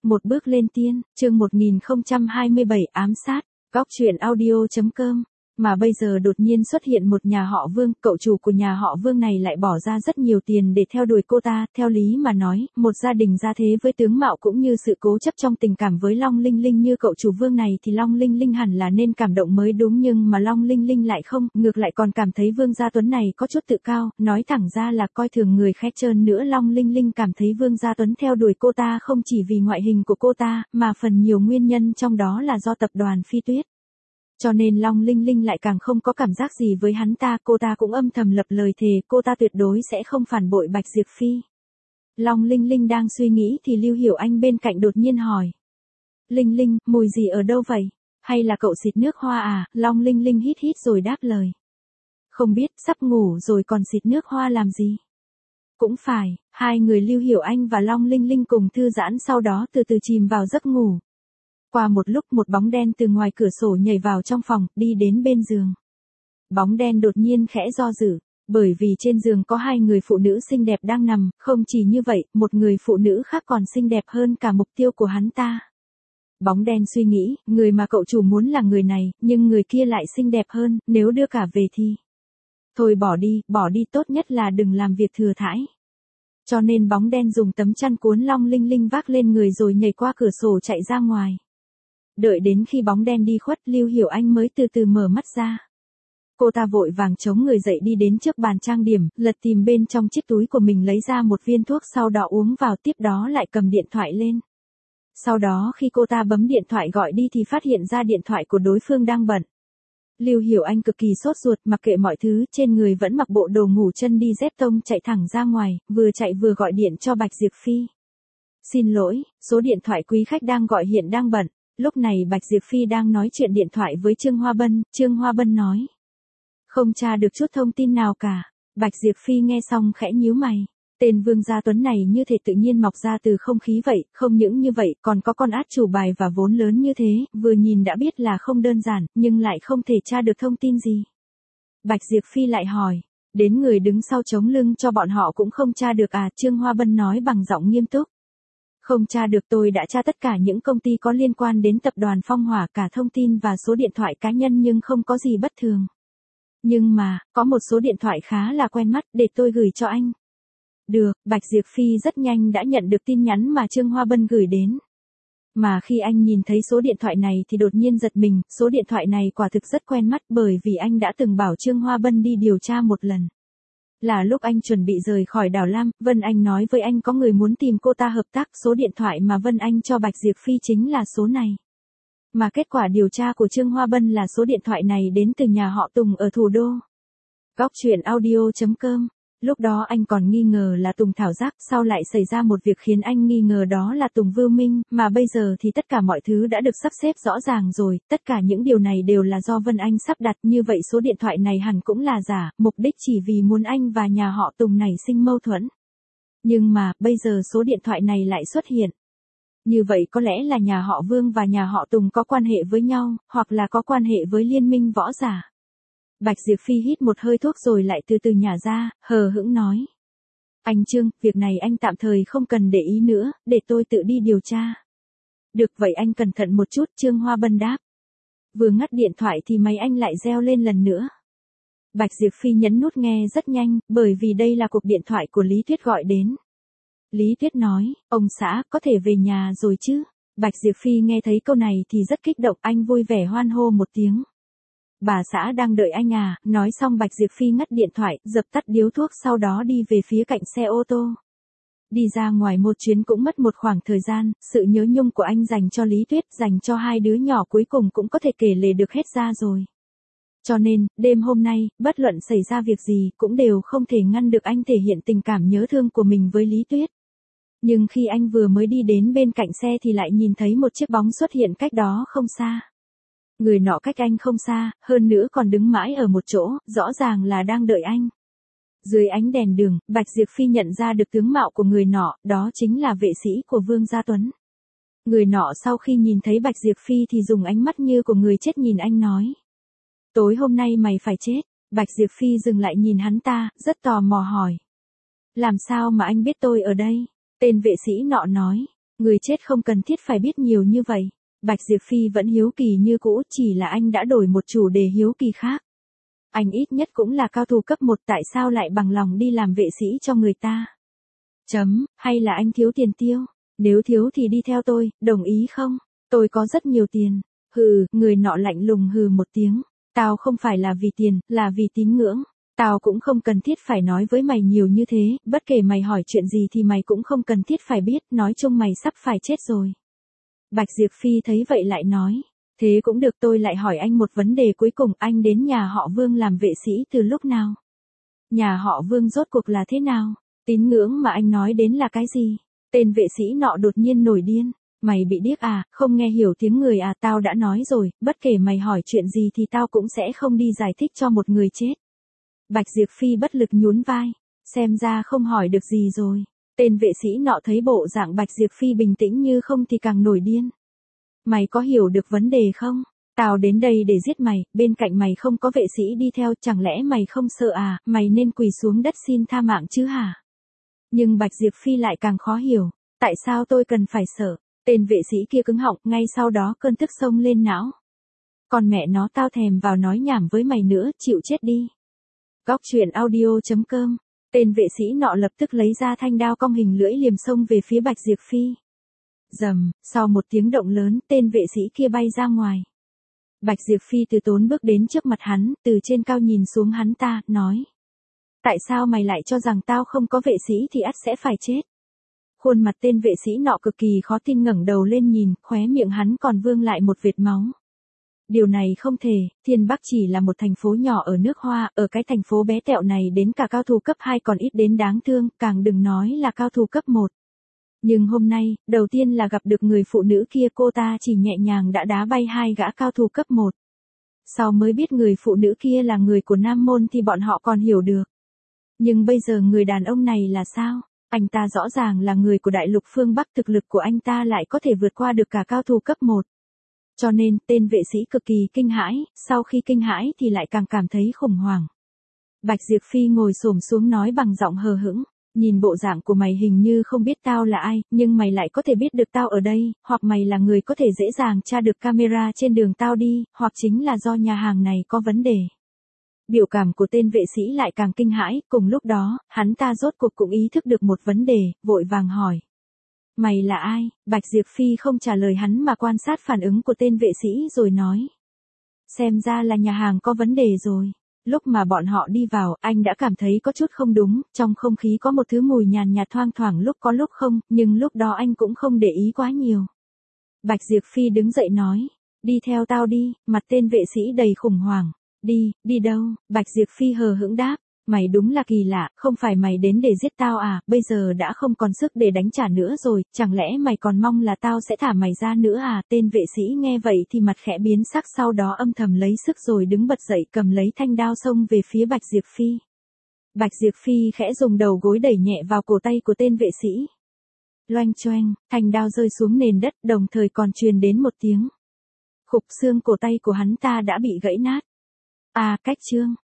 Một bước lên tiên, chương 1027 ám sát, góc truyện audio.com. Mà bây giờ đột nhiên xuất hiện một nhà họ Vương, cậu chủ của nhà họ Vương này lại bỏ ra rất nhiều tiền để theo đuổi cô ta, theo lý mà nói, một gia đình gia thế với tướng mạo cũng như sự cố chấp trong tình cảm với Long Linh Linh như cậu chủ Vương này thì Long Linh Linh hẳn là nên cảm động mới đúng, nhưng mà Long Linh Linh lại không, ngược lại còn cảm thấy Vương Gia Tuấn này có chút tự cao, nói thẳng ra là coi thường người khác. Trơn nữa Long Linh Linh cảm thấy Vương Gia Tuấn theo đuổi cô ta không chỉ vì ngoại hình của cô ta, mà phần nhiều nguyên nhân trong đó là do tập đoàn Phi Tuyết. Cho nên Long Linh Linh lại càng không có cảm giác gì với hắn ta, cô ta cũng âm thầm lập lời thề cô ta tuyệt đối sẽ không phản bội Bạch Diệp Phi. Long Linh Linh đang suy nghĩ thì Lưu Hiểu Anh bên cạnh đột nhiên hỏi. Linh Linh, mùi gì ở đâu vậy? Hay là cậu xịt nước hoa à? Long Linh Linh hít hít rồi đáp lời. Không biết, sắp ngủ rồi còn xịt nước hoa làm gì? Cũng phải, hai người Lưu Hiểu Anh và Long Linh Linh cùng thư giãn sau đó từ từ chìm vào giấc ngủ. Qua một lúc một bóng đen từ ngoài cửa sổ nhảy vào trong phòng, đi đến bên giường. Bóng đen đột nhiên khẽ do dự, bởi vì trên giường có hai người phụ nữ xinh đẹp đang nằm, không chỉ như vậy, một người phụ nữ khác còn xinh đẹp hơn cả mục tiêu của hắn ta. Bóng đen suy nghĩ, người mà cậu chủ muốn là người này, nhưng người kia lại xinh đẹp hơn, nếu đưa cả về thì... Thôi bỏ đi tốt nhất là đừng làm việc thừa thãi. Cho nên bóng đen dùng tấm chăn cuốn Long Linh Linh vác lên người rồi nhảy qua cửa sổ chạy ra ngoài. Đợi đến khi bóng đen đi khuất, Lưu Hiểu Anh mới từ từ mở mắt ra. Cô ta vội vàng chống người dậy đi đến trước bàn trang điểm, lật tìm bên trong chiếc túi của mình lấy ra một viên thuốc sau đó uống vào, tiếp đó lại cầm điện thoại lên. Sau đó khi cô ta bấm điện thoại gọi đi thì phát hiện ra điện thoại của đối phương đang bận. Lưu Hiểu Anh cực kỳ sốt ruột, mặc kệ mọi thứ, trên người vẫn mặc bộ đồ ngủ chân đi dép tông chạy thẳng ra ngoài, vừa chạy vừa gọi điện cho Bạch Diệp Phi. Xin lỗi, số điện thoại quý khách đang gọi hiện đang bận. Lúc này Bạch Diệp Phi đang nói chuyện điện thoại với Trương Hoa Bân, Trương Hoa Bân nói. Không tra được chút thông tin nào cả. Bạch Diệp Phi nghe xong khẽ nhíu mày. Tên Vương Gia Tuấn này như thể tự nhiên mọc ra từ không khí vậy, không những như vậy còn có con át chủ bài và vốn lớn như thế, vừa nhìn đã biết là không đơn giản, nhưng lại không thể tra được thông tin gì. Bạch Diệp Phi lại hỏi, đến người đứng sau chống lưng cho bọn họ cũng không tra được à? Trương Hoa Bân nói bằng giọng nghiêm túc. Không tra được, tôi đã tra tất cả những công ty có liên quan đến tập đoàn Phong Hỏa, cả thông tin và số điện thoại cá nhân nhưng không có gì bất thường. Nhưng mà, có một số điện thoại khá là quen mắt, để tôi gửi cho anh. Được, Bạch Diệp Phi rất nhanh đã nhận được tin nhắn mà Trương Hoa Bân gửi đến. Mà khi anh nhìn thấy số điện thoại này thì đột nhiên giật mình, số điện thoại này quả thực rất quen mắt bởi vì anh đã từng bảo Trương Hoa Bân đi điều tra một lần. Là lúc anh chuẩn bị rời khỏi đảo Lam, Vân Anh nói với anh có người muốn tìm cô ta hợp tác, số điện thoại mà Vân Anh cho Bạch Diệp Phi chính là số này. Mà kết quả điều tra của Trương Hoa Bân là số điện thoại này đến từ nhà họ Tùng ở thủ đô. Góc truyện audio.com. Lúc đó anh còn nghi ngờ là Tùng thảo giác, sau lại xảy ra một việc khiến anh nghi ngờ đó là Tùng Vưu Minh, mà bây giờ thì tất cả mọi thứ đã được sắp xếp rõ ràng rồi, tất cả những điều này đều là do Vân Anh sắp đặt, như vậy số điện thoại này hẳn cũng là giả, mục đích chỉ vì muốn anh và nhà họ Tùng nảy sinh mâu thuẫn. Nhưng mà, bây giờ số điện thoại này lại xuất hiện. Như vậy có lẽ là nhà họ Vương và nhà họ Tùng có quan hệ với nhau, hoặc là có quan hệ với liên minh võ giả. Bạch Diệp Phi hít một hơi thuốc rồi lại từ từ nhả ra, hờ hững nói. Anh Trương, việc này anh tạm thời không cần để ý nữa, để tôi tự đi điều tra. Được vậy anh cẩn thận một chút, Trương Hoa Bân đáp. Vừa ngắt điện thoại thì máy anh lại reo lên lần nữa. Bạch Diệp Phi nhấn nút nghe rất nhanh, bởi vì đây là cuộc điện thoại của Lý Tuyết gọi đến. Lý Tuyết nói, ông xã, có thể về nhà rồi chứ? Bạch Diệp Phi nghe thấy câu này thì rất kích động, anh vui vẻ hoan hô một tiếng. Bà xã đang đợi anh à? Nói xong Bạch Diệp Phi ngắt điện thoại, dập tắt điếu thuốc sau đó đi về phía cạnh xe ô tô. Đi ra ngoài một chuyến cũng mất một khoảng thời gian, sự nhớ nhung của anh dành cho Lý Tuyết, dành cho hai đứa nhỏ cuối cùng cũng có thể kể lể được hết ra rồi. Cho nên, đêm hôm nay, bất luận xảy ra việc gì cũng đều không thể ngăn được anh thể hiện tình cảm nhớ thương của mình với Lý Tuyết. Nhưng khi anh vừa mới đi đến bên cạnh xe thì lại nhìn thấy một chiếc bóng xuất hiện cách đó không xa. Người nọ cách anh không xa, hơn nữa còn đứng mãi ở một chỗ, rõ ràng là đang đợi anh. Dưới ánh đèn đường, Bạch Diệp Phi nhận ra được tướng mạo của người nọ, đó chính là vệ sĩ của Vương Gia Tuấn. Người nọ sau khi nhìn thấy Bạch Diệp Phi thì dùng ánh mắt như của người chết nhìn anh nói. Tối hôm nay mày phải chết. Bạch Diệp Phi dừng lại nhìn hắn ta, rất tò mò hỏi. Làm sao mà anh biết tôi ở đây? Tên vệ sĩ nọ nói. Người chết không cần thiết phải biết nhiều như vậy. Bạch Diệp Phi vẫn hiếu kỳ như cũ, chỉ là anh đã đổi một chủ đề hiếu kỳ khác. Anh ít nhất cũng là cao thủ cấp 1, tại sao lại bằng lòng đi làm vệ sĩ cho người ta? Hay là anh thiếu tiền tiêu? Nếu thiếu thì đi theo tôi, đồng ý không? Tôi có rất nhiều tiền. Hừ, người nọ lạnh lùng hừ một tiếng. Tao không phải là vì tiền, là vì tín ngưỡng. Tao cũng không cần thiết phải nói với mày nhiều như thế, bất kể mày hỏi chuyện gì thì mày cũng không cần thiết phải biết, nói chung mày sắp phải chết rồi. Bạch Diệp Phi thấy vậy lại nói, thế cũng được, tôi lại hỏi anh một vấn đề cuối cùng, anh đến nhà họ Vương làm vệ sĩ từ lúc nào? Nhà họ Vương rốt cuộc là thế nào? Tín ngưỡng mà anh nói đến là cái gì? Tên vệ sĩ nọ đột nhiên nổi điên. Mày bị điếc à, không nghe hiểu tiếng người à, tao đã nói rồi, bất kể mày hỏi chuyện gì thì tao cũng sẽ không đi giải thích cho một người chết. Bạch Diệp Phi bất lực nhún vai, xem ra không hỏi được gì rồi. Tên vệ sĩ nọ thấy bộ dạng Bạch Diệp Phi bình tĩnh như không thì càng nổi điên. Mày có hiểu được vấn đề không? Tao đến đây để giết mày, bên cạnh mày không có vệ sĩ đi theo, chẳng lẽ mày không sợ à, mày nên quỳ xuống đất xin tha mạng chứ hả? Nhưng Bạch Diệp Phi lại càng khó hiểu, tại sao tôi cần phải sợ? Tên vệ sĩ kia cứng họng, ngay sau đó cơn tức xông lên não. Còn mẹ nó, tao thèm vào nói nhảm với mày nữa, chịu chết đi. Góc truyện audio.com. Tên vệ sĩ nọ lập tức lấy ra thanh đao cong hình lưỡi liềm xông về phía Bạch Diệp Phi. Rầm, sau một tiếng động lớn, tên vệ sĩ kia bay ra ngoài. Bạch Diệp Phi từ tốn bước đến trước mặt hắn, từ trên cao nhìn xuống hắn ta, nói. Tại sao mày lại cho rằng tao không có vệ sĩ thì ắt sẽ phải chết? Khuôn mặt tên vệ sĩ nọ cực kỳ khó tin, ngẩng đầu lên nhìn, khóe miệng hắn còn vương lại một vệt máu. Điều này không thể, Thiên Bắc chỉ là một thành phố nhỏ ở nước Hoa, ở cái thành phố bé tẹo này đến cả cao thủ cấp 2 còn ít đến đáng thương, càng đừng nói là cao thủ cấp 1. Nhưng hôm nay, đầu tiên là gặp được người phụ nữ kia, cô ta chỉ nhẹ nhàng đã đá bay hai gã cao thủ cấp 1. Sau mới biết người phụ nữ kia là người của Nam Môn thì bọn họ còn hiểu được. Nhưng bây giờ người đàn ông này là sao? Anh ta rõ ràng là người của đại lục phương Bắc, thực lực của anh ta lại có thể vượt qua được cả cao thủ cấp 1. Cho nên, tên vệ sĩ cực kỳ kinh hãi, sau khi kinh hãi thì lại càng cảm thấy khủng hoảng. Bạch Diệp Phi ngồi xổm xuống nói bằng giọng hờ hững, nhìn bộ dạng của mày hình như không biết tao là ai, nhưng mày lại có thể biết được tao ở đây, hoặc mày là người có thể dễ dàng tra được camera trên đường tao đi, hoặc chính là do nhà hàng này có vấn đề. Biểu cảm của tên vệ sĩ lại càng kinh hãi, cùng lúc đó, hắn ta rốt cuộc cũng ý thức được một vấn đề, vội vàng hỏi. Mày là ai? Bạch Diệp Phi không trả lời hắn mà quan sát phản ứng của tên vệ sĩ rồi nói. Xem ra là nhà hàng có vấn đề rồi. Lúc mà bọn họ đi vào, anh đã cảm thấy có chút không đúng, trong không khí có một thứ mùi nhàn nhạt thoang thoảng lúc có lúc không, nhưng lúc đó anh cũng không để ý quá nhiều. Bạch Diệp Phi đứng dậy nói, đi theo tao đi, mặt tên vệ sĩ đầy khủng hoảng. Đi đâu? Bạch Diệp Phi hờ hững đáp, mày đúng là kỳ lạ, không phải mày đến để giết tao à, bây giờ đã không còn sức để đánh trả nữa rồi, chẳng lẽ mày còn mong là tao sẽ thả mày ra nữa à? Tên vệ sĩ nghe vậy thì mặt khẽ biến sắc, sau đó âm thầm lấy sức rồi đứng bật dậy, cầm lấy thanh đao xông về phía Bạch Diệp Phi. Bạch Diệp Phi khẽ dùng đầu gối đẩy nhẹ vào cổ tay của tên vệ sĩ. Loanh choeng, thanh đao rơi xuống nền đất, đồng thời còn truyền đến một tiếng. Khục, xương cổ tay của hắn ta đã bị gãy nát. À, cách chương.